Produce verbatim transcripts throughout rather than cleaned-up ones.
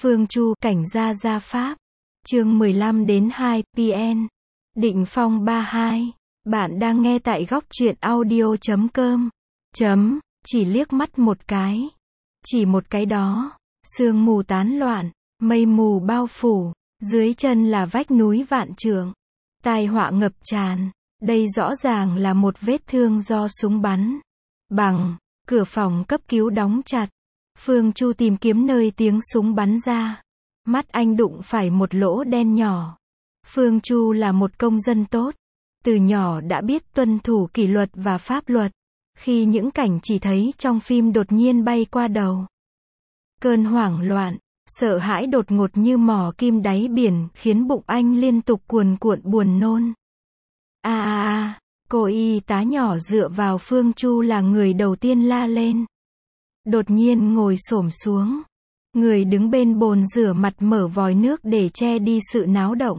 Phương Chu, cảnh gia gia pháp. Chương mười lăm đến hai, pê en. Định Phong ba hai. Bạn đang nghe tại góc truyện audio chấm com. Chấm, chỉ liếc mắt một cái. Chỉ một cái đó. Sương mù tán loạn, mây mù bao phủ, dưới chân là vách núi vạn trượng. Tai họa ngập tràn. Đây rõ ràng là một vết thương do súng bắn. Bằng, cửa phòng cấp cứu đóng chặt. Phương Chu tìm kiếm nơi tiếng súng bắn ra. Mắt anh đụng phải một lỗ đen nhỏ. Phương Chu là một công dân tốt. Từ nhỏ đã biết tuân thủ kỷ luật và pháp luật. Khi những cảnh chỉ thấy trong phim đột nhiên bay qua đầu. Cơn hoảng loạn, sợ hãi đột ngột như mỏ kim đáy biển khiến bụng anh liên tục cuồn cuộn buồn nôn. A a a, cô y tá nhỏ dựa vào Phương Chu là người đầu tiên la lên. Đột nhiên ngồi xổm xuống. Người đứng bên bồn rửa mặt mở vòi nước để che đi sự náo động.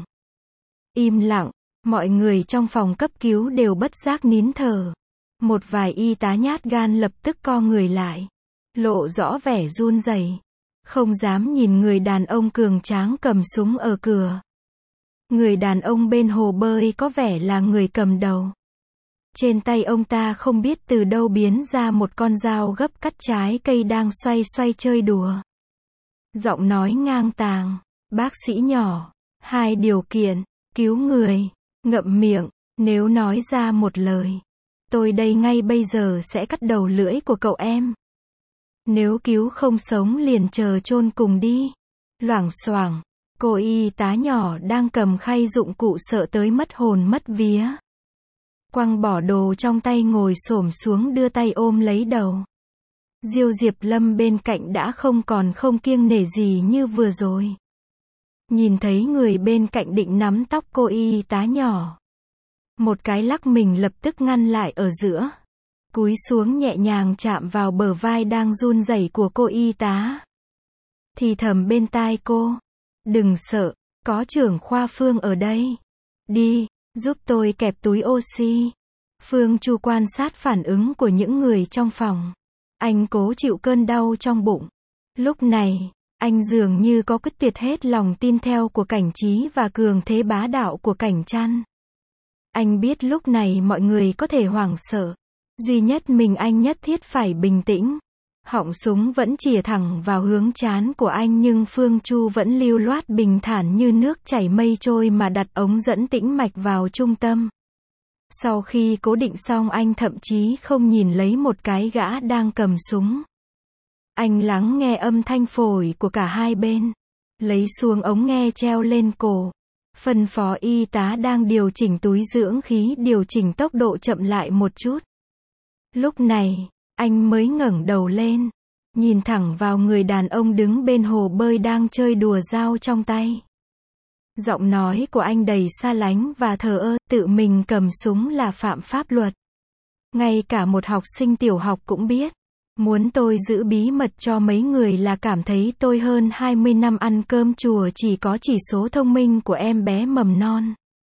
Im lặng, mọi người trong phòng cấp cứu đều bất giác nín thở. Một vài y tá nhát gan lập tức co người lại. Lộ rõ vẻ run rẩy. Không dám nhìn người đàn ông cường tráng cầm súng ở cửa. Người đàn ông bên hồ bơi có vẻ là người cầm đầu. Trên tay ông ta không biết từ đâu biến ra một con dao gấp cắt trái cây đang xoay xoay chơi đùa. Giọng nói ngang tàng, bác sĩ nhỏ, hai điều kiện, cứu người, ngậm miệng, nếu nói ra một lời. Tôi đây ngay bây giờ sẽ cắt đầu lưỡi của cậu em. Nếu cứu không sống liền chờ chôn cùng đi. Loảng xoảng, cô y tá nhỏ đang cầm khay dụng cụ sợ tới mất hồn mất vía. Quăng bỏ đồ trong tay ngồi xổm xuống đưa tay ôm lấy đầu. Diêu Diệp Lâm bên cạnh đã không còn không kiêng nể gì như vừa rồi. Nhìn thấy người bên cạnh định nắm tóc cô y tá nhỏ. Một cái lắc mình lập tức ngăn lại ở giữa. Cúi xuống nhẹ nhàng chạm vào bờ vai đang run rẩy của cô y tá. Thì thầm bên tai cô. Đừng sợ, có trưởng khoa Phương ở đây. Đi, giúp tôi kẹp túi oxy. Phương Chu quan sát phản ứng của những người trong phòng. Anh cố chịu cơn đau trong bụng. Lúc này, anh dường như có quyết tuyệt hết lòng tin theo của Cảnh Trí và cường thế bá đạo của Cảnh Trăn. Anh biết lúc này mọi người có thể hoảng sợ. Duy nhất mình anh nhất thiết phải bình tĩnh. Họng súng vẫn chĩa thẳng vào hướng trán của anh nhưng Phương Chu vẫn lưu loát bình thản như nước chảy mây trôi mà đặt ống dẫn tĩnh mạch vào trung tâm. Sau khi cố định xong anh thậm chí không nhìn lấy một cái gã đang cầm súng. Anh lắng nghe âm thanh phổi của cả hai bên. Lấy xuống ống nghe treo lên cổ. Phân phó y tá đang điều chỉnh túi dưỡng khí điều chỉnh tốc độ chậm lại một chút. Lúc này, anh mới ngẩng đầu lên. Nhìn thẳng vào người đàn ông đứng bên hồ bơi đang chơi đùa dao trong tay. Giọng nói của anh đầy xa lánh và thờ ơ, tự mình cầm súng là phạm pháp luật. Ngay cả một học sinh tiểu học cũng biết. Muốn tôi giữ bí mật cho mấy người là cảm thấy tôi hơn hai mươi năm ăn cơm chùa chỉ có chỉ số thông minh của em bé mầm non.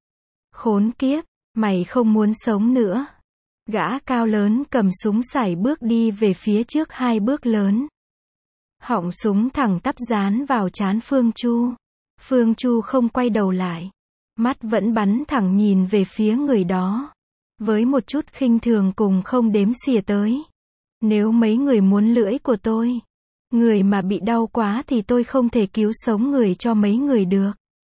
Khốn kiếp, mày không muốn sống nữa. Gã cao lớn cầm súng sải bước đi về phía trước hai bước lớn. Họng súng thẳng tắp dán vào trán Phương Chu. Phương Chu không quay đầu lại. Mắt vẫn bắn thẳng nhìn về phía người đó. Với một chút khinh thường cùng không đếm xỉa tới. Nếu mấy người muốn lưỡi của tôi. Người mà bị đau quá thì tôi không thể cứu sống người cho mấy người được.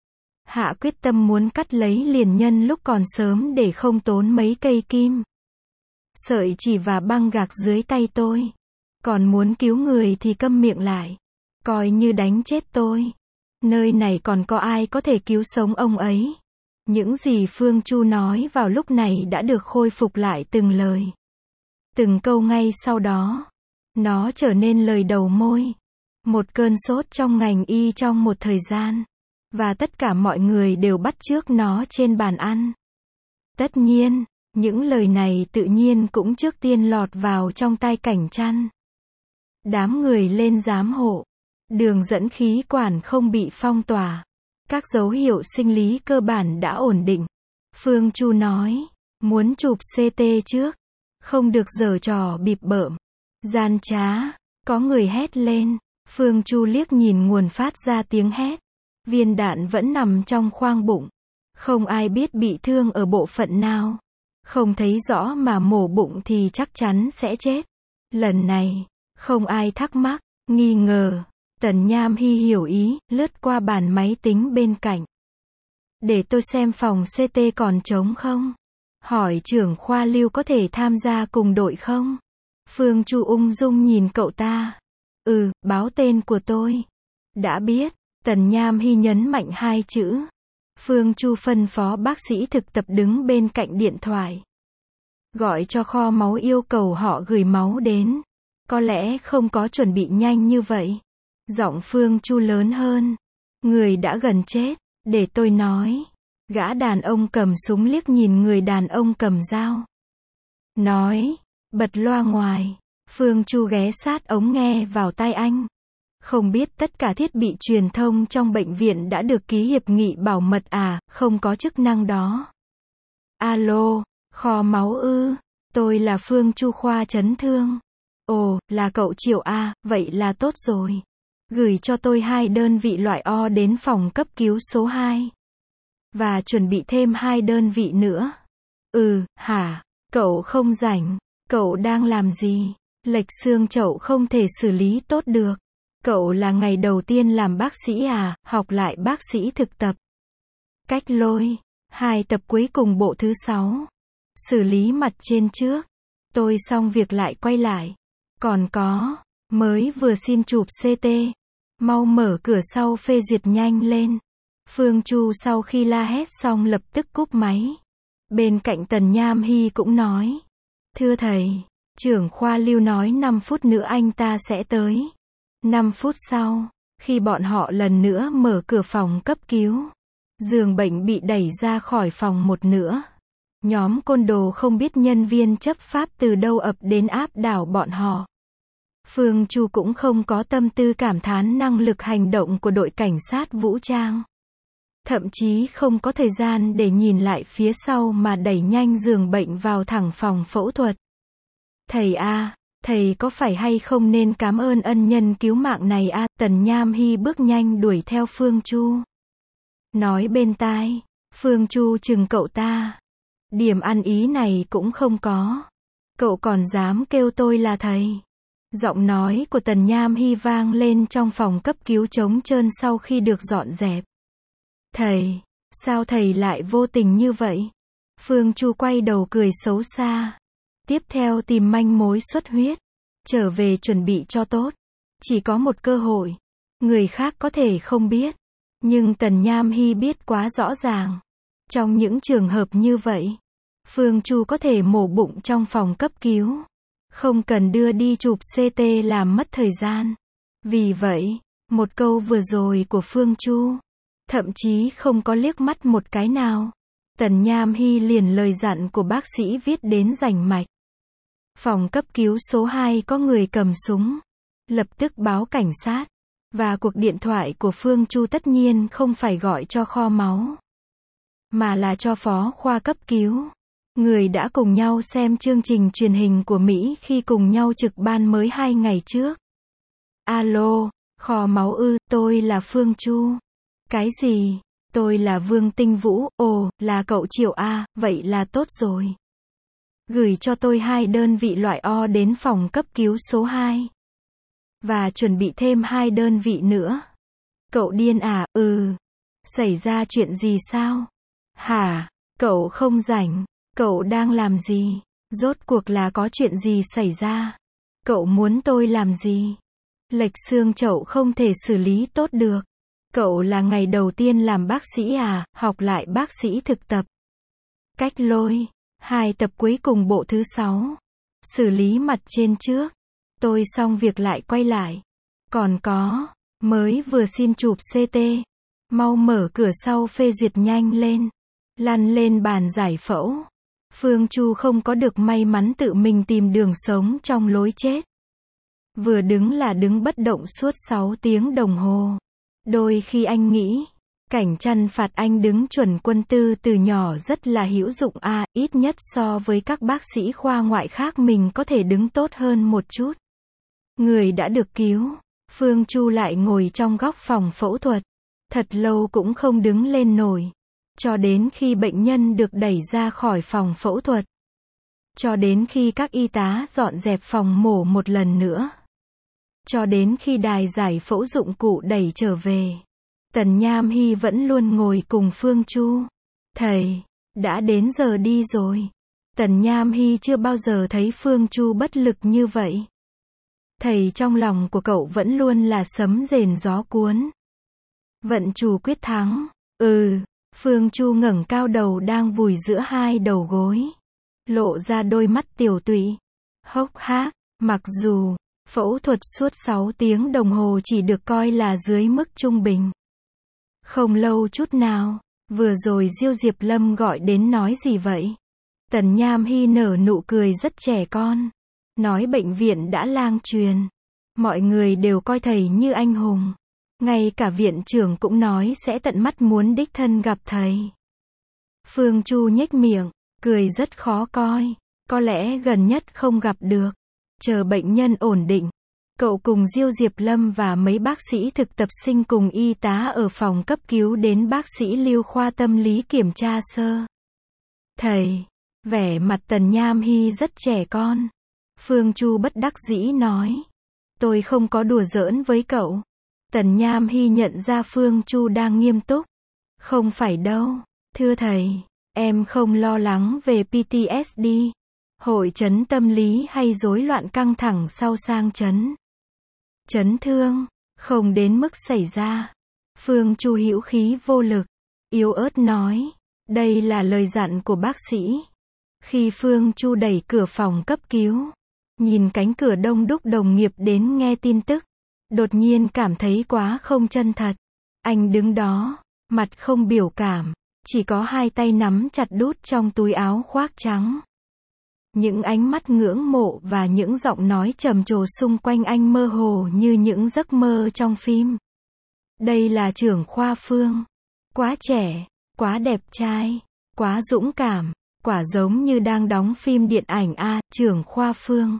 Hạ quyết tâm muốn cắt lấy liền nhân lúc còn sớm để không tốn mấy cây kim. Sợi chỉ và băng gạc dưới tay tôi. Còn muốn cứu người thì câm miệng lại. Coi như đánh chết tôi. Nơi này còn có ai có thể cứu sống ông ấy. Những gì Phương Chu nói vào lúc này đã được khôi phục lại từng lời. Từng câu ngay sau đó. Nó trở nên lời đầu môi. Một cơn sốt trong ngành y trong một thời gian. Và tất cả mọi người đều bắt chước nó trên bàn ăn. Tất nhiên, những lời này tự nhiên cũng trước tiên lọt vào trong tai Cảnh Trăn. Đám người lên giám hộ. Đường dẫn khí quản không bị phong tỏa. Các dấu hiệu sinh lý cơ bản đã ổn định. Phương Chu nói, muốn chụp xê tê trước. Không được giở trò bịp bợm. Gian trá, có người hét lên. Phương Chu liếc nhìn nguồn phát ra tiếng hét. Viên đạn vẫn nằm trong khoang bụng. Không ai biết bị thương ở bộ phận nào. Không thấy rõ mà mổ bụng thì chắc chắn sẽ chết. Lần này, không ai thắc mắc, nghi ngờ. Tần Nham Hy hiểu ý, lướt qua bàn máy tính bên cạnh. Để tôi xem phòng xê tê còn trống không? Hỏi trưởng khoa Lưu có thể tham gia cùng đội không? Phương Chu ung dung nhìn cậu ta. Ừ, báo tên của tôi. Đã biết. Tần Nham Hy nhấn mạnh hai chữ. Phương Chu phân phó bác sĩ thực tập đứng bên cạnh điện thoại. Gọi cho kho máu yêu cầu họ gửi máu đến. Có lẽ không có chuẩn bị nhanh như vậy. Giọng Phương Chu lớn hơn. Người đã gần chết. Để tôi nói. Gã đàn ông cầm súng liếc nhìn người đàn ông cầm dao. Nói. Bật loa ngoài. Phương Chu ghé sát ống nghe vào tai anh. Không biết tất cả thiết bị truyền thông trong bệnh viện đã được ký hiệp nghị bảo mật à, không có chức năng đó. Alo, kho máu ư, tôi là Phương Chu khoa chấn thương. Ồ, là cậu Triệu à, vậy là tốt rồi. Gửi cho tôi hai đơn vị loại O đến phòng cấp cứu số hai. Và chuẩn bị thêm hai đơn vị nữa. Ừ, hả, cậu không rảnh, cậu đang làm gì? Lệch xương chậu không thể xử lý tốt được. Cậu là ngày đầu tiên làm bác sĩ à, học lại bác sĩ thực tập. Cách lôi, hai tập cuối cùng bộ thứ sáu. Xử lý mặt trên trước. Tôi xong việc lại quay lại. Còn có, mới vừa xin chụp xê tê. Mau mở cửa sau phê duyệt nhanh lên. Phương Chu sau khi la hét xong lập tức cúp máy. Bên cạnh Tần Nham Hy cũng nói. Thưa thầy, trưởng khoa Lưu nói năm phút nữa anh ta sẽ tới. năm phút sau, khi bọn họ lần nữa mở cửa phòng cấp cứu, giường bệnh bị đẩy ra khỏi phòng một nửa. Nhóm côn đồ không biết nhân viên chấp pháp từ đâu ập đến áp đảo bọn họ. Phương Chu cũng không có tâm tư cảm thán năng lực hành động của đội cảnh sát vũ trang. Thậm chí không có thời gian để nhìn lại phía sau mà đẩy nhanh giường bệnh vào thẳng phòng phẫu thuật. Thầy a, thầy có phải hay không nên cảm ơn ân nhân cứu mạng này a? Tần Nham Hy bước nhanh đuổi theo Phương Chu. Nói bên tai, Phương Chu chừng cậu ta. Điểm ăn ý này cũng không có. Cậu còn dám kêu tôi là thầy. Giọng nói của Tần Nham Hy vang lên trong phòng cấp cứu trống trơn sau khi được dọn dẹp. Thầy, sao thầy lại vô tình như vậy? Phương Chu quay đầu cười xấu xa. Tiếp theo tìm manh mối xuất huyết. Trở về chuẩn bị cho tốt. Chỉ có một cơ hội. Người khác có thể không biết. Nhưng Tần Nham Hy biết quá rõ ràng. Trong những trường hợp như vậy, Phương Chu có thể mổ bụng trong phòng cấp cứu. Không cần đưa đi chụp xê tê làm mất thời gian. Vì vậy, một câu vừa rồi của Phương Chu, thậm chí không có liếc mắt một cái nào. Tần Nham Hy liền lời dặn của bác sĩ viết đến rành mạch. Phòng cấp cứu số hai có người cầm súng. Lập tức báo cảnh sát. Và cuộc điện thoại của Phương Chu tất nhiên không phải gọi cho kho máu, mà là cho phó khoa cấp cứu. Người đã cùng nhau xem chương trình truyền hình của Mỹ khi cùng nhau trực ban mới hai ngày trước. Alo, kho máu ư, tôi là Phương Chu. Cái gì? Tôi là Vương Tinh Vũ. Ồ, là cậu Triệu A, vậy là tốt rồi. Gửi cho tôi hai đơn vị loại O đến phòng cấp cứu số hai. Và chuẩn bị thêm hai đơn vị nữa. Cậu điên à? Ừ. Xảy ra chuyện gì sao? Hả? Cậu không rảnh. Cậu đang làm gì? Rốt cuộc là có chuyện gì xảy ra? Cậu muốn tôi làm gì? Lệch xương chậu không thể xử lý tốt được. Cậu là ngày đầu tiên làm bác sĩ à? Học lại bác sĩ thực tập. Cách lôi. Hai tập cuối cùng bộ thứ sáu. Xử lý mặt trên trước. Tôi xong việc lại quay lại. Còn có, mới vừa xin chụp xê tê. Mau mở cửa sau phê duyệt nhanh lên. Lăn lên bàn giải phẫu. Phương Chu không có được may mắn tự mình tìm đường sống trong lối chết. Vừa đứng là đứng bất động suốt sáu tiếng đồng hồ. Đôi khi anh nghĩ, cảnh chăn phạt anh đứng chuẩn quân tư từ nhỏ rất là hữu dụng à, ít nhất so với các bác sĩ khoa ngoại khác mình có thể đứng tốt hơn một chút. Người đã được cứu, Phương Chu lại ngồi trong góc phòng phẫu thuật. Thật lâu cũng không đứng lên nổi. Cho đến khi bệnh nhân được đẩy ra khỏi phòng phẫu thuật. Cho đến khi các y tá dọn dẹp phòng mổ một lần nữa. Cho đến khi đài giải phẫu dụng cụ đẩy trở về. Tần Nham Hy vẫn luôn ngồi cùng Phương Chu. Thầy, đã đến giờ đi rồi. Tần Nham Hy chưa bao giờ thấy Phương Chu bất lực như vậy. Thầy trong lòng của cậu vẫn luôn là sấm rền gió cuốn. Vận chủ quyết thắng. Ừ, Phương Chu ngẩng cao đầu đang vùi giữa hai đầu gối. Lộ ra đôi mắt tiểu tụy. Hốc hác, mặc dù phẫu thuật suốt sáu tiếng đồng hồ chỉ được coi là dưới mức trung bình. Không lâu chút nào, vừa rồi Diêu Diệp Lâm gọi đến nói gì vậy? Tần Nham Hy nở nụ cười rất trẻ con. Nói bệnh viện đã lang truyền. Mọi người đều coi thầy như anh hùng. Ngay cả viện trưởng cũng nói sẽ tận mắt muốn đích thân gặp thầy. Phương Chu nhếch miệng, cười rất khó coi. Có lẽ gần nhất không gặp được. Chờ bệnh nhân ổn định. Cậu cùng Diêu Diệp Lâm và mấy bác sĩ thực tập sinh cùng y tá ở phòng cấp cứu đến bác sĩ Lưu khoa tâm lý kiểm tra sơ. Thầy, vẻ mặt Tần Nham Hy rất trẻ con. Phương Chu bất đắc dĩ nói. Tôi không có đùa giỡn với cậu. Tần Nham Hy nhận ra Phương Chu đang nghiêm túc. Không phải đâu, thưa thầy, em không lo lắng về pê tê ét đê, hội chấn tâm lý hay rối loạn căng thẳng sau sang chấn. Chấn thương, không đến mức xảy ra. Phương Chu hữu khí vô lực, yếu ớt nói. Đây là lời dặn của bác sĩ. Khi Phương Chu đẩy cửa phòng cấp cứu, nhìn cánh cửa đông đúc đồng nghiệp đến nghe tin tức, đột nhiên cảm thấy quá không chân thật. Anh đứng đó, mặt không biểu cảm, chỉ có hai tay nắm chặt đút trong túi áo khoác trắng. Những ánh mắt ngưỡng mộ và những giọng nói trầm trồ xung quanh anh mơ hồ như những giấc mơ trong phim. Đây là trưởng khoa Phương. Quá trẻ, quá đẹp trai, quá dũng cảm, quả giống như đang đóng phim điện ảnh a, trưởng khoa Phương.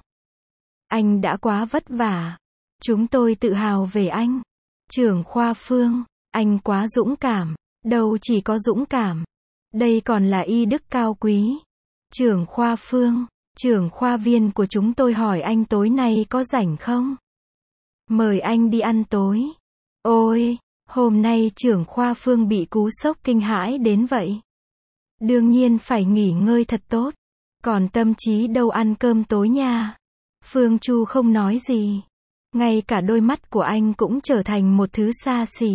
Anh đã quá vất vả. Chúng tôi tự hào về anh. Trưởng khoa Phương, anh quá dũng cảm. Đâu chỉ có dũng cảm. Đây còn là y đức cao quý. Trưởng khoa Phương, trưởng khoa viên của chúng tôi hỏi anh tối nay có rảnh không? Mời anh đi ăn tối. Ôi, hôm nay trưởng khoa Phương bị cú sốc kinh hãi đến vậy. Đương nhiên phải nghỉ ngơi thật tốt. Còn tâm trí đâu ăn cơm tối nha. Phương Chu không nói gì. Ngay cả đôi mắt của anh cũng trở thành một thứ xa xỉ.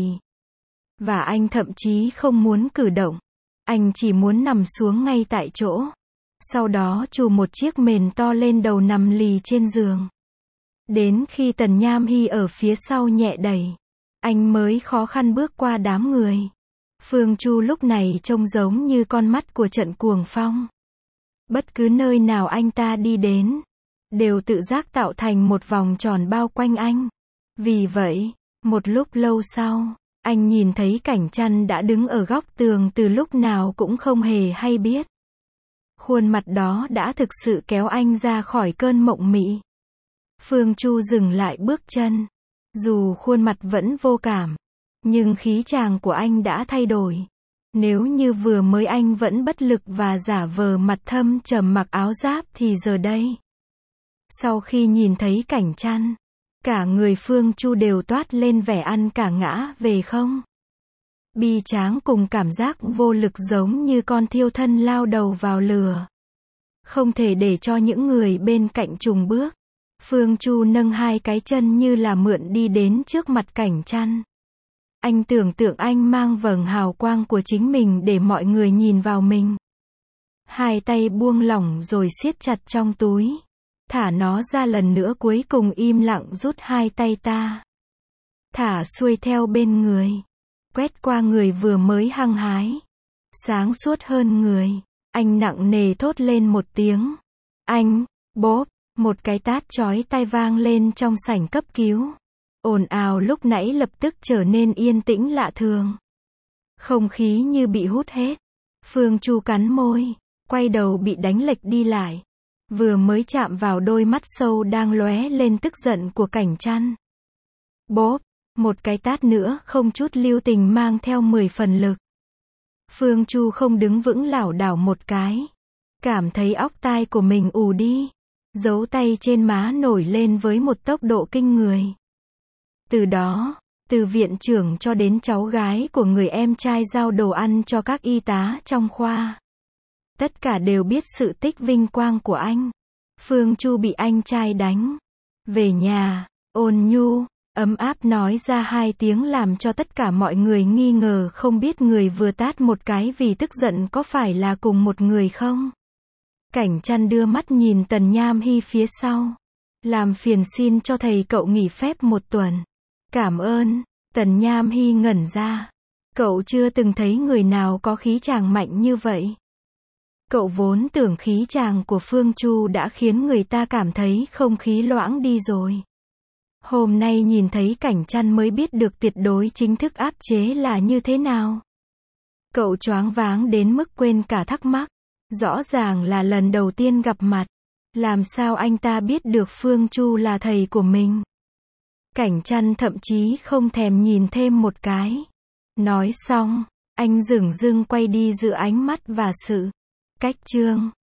Và anh thậm chí không muốn cử động. Anh chỉ muốn nằm xuống ngay tại chỗ. Sau đó chùm một chiếc mền to lên đầu nằm lì trên giường. Đến khi Tần Nham Hy ở phía sau nhẹ đẩy, anh mới khó khăn bước qua đám người. Phương Chu lúc này trông giống như con mắt của trận cuồng phong. Bất cứ nơi nào anh ta đi đến, đều tự giác tạo thành một vòng tròn bao quanh anh. Vì vậy, một lúc lâu sau, anh nhìn thấy Cảnh Chăn đã đứng ở góc tường từ lúc nào cũng không hề hay biết. Khuôn mặt đó đã thực sự kéo anh ra khỏi cơn mộng mị. Phương Chu dừng lại bước chân. Dù khuôn mặt vẫn vô cảm, nhưng khí chàng của anh đã thay đổi. Nếu như vừa mới anh vẫn bất lực và giả vờ mặt thâm trầm mặc áo giáp thì giờ đây. Sau khi nhìn thấy Cảnh Chăn, cả người Phương Chu đều toát lên vẻ ăn cả ngã về không. Bi tráng cùng cảm giác vô lực giống như con thiêu thân lao đầu vào lửa. Không thể để cho những người bên cạnh chùng bước. Phương Chu nâng hai cái chân như là mượn đi đến trước mặt Cảnh Chăn. Anh tưởng tượng anh mang vầng hào quang của chính mình để mọi người nhìn vào mình. Hai tay buông lỏng rồi siết chặt trong túi. Thả nó ra lần nữa, cuối cùng im lặng rút hai tay ta. Thả xuôi theo bên người. Quét qua người vừa mới hăng hái. Sáng suốt hơn người. Anh nặng nề thốt lên một tiếng. Anh, bốp, một cái tát chói tai vang lên trong sảnh cấp cứu. Ồn ào lúc nãy lập tức trở nên yên tĩnh lạ thường. Không khí như bị hút hết. Phương Chu cắn môi, quay đầu bị đánh lệch đi lại. Vừa mới chạm vào đôi mắt sâu đang lóe lên tức giận của Cảnh Chăn. Bốp, một cái tát nữa không chút lưu tình mang theo mười phần lực. Phương Chu không đứng vững lảo đảo một cái. Cảm thấy óc tai của mình ù đi. Dấu tay trên má nổi lên với một tốc độ kinh người. Từ đó, từ viện trưởng cho đến cháu gái của người em trai giao đồ ăn cho các y tá trong khoa. Tất cả đều biết sự tích vinh quang của anh. Phương Chu bị anh trai đánh. Về nhà, ôn nhu, ấm áp nói ra hai tiếng làm cho tất cả mọi người nghi ngờ không biết người vừa tát một cái vì tức giận có phải là cùng một người không. Cảnh Chăn đưa mắt nhìn Tần Nham Hy phía sau. Làm phiền xin cho thầy cậu nghỉ phép một tuần. Cảm ơn. Tần Nham Hy ngẩn ra. Cậu chưa từng thấy người nào có khí chàng mạnh như vậy. Cậu vốn tưởng khí chàng của Phương Chu đã khiến người ta cảm thấy không khí loãng đi rồi. Hôm nay nhìn thấy Cảnh Chăn mới biết được tuyệt đối chính thức áp chế là như thế nào. Cậu choáng váng đến mức quên cả thắc mắc. Rõ ràng là lần đầu tiên gặp mặt. Làm sao anh ta biết được Phương Chu là thầy của mình? Cảnh Chăn thậm chí không thèm nhìn thêm một cái. Nói xong, anh dửng dưng quay đi giữa ánh mắt và sự cách trương.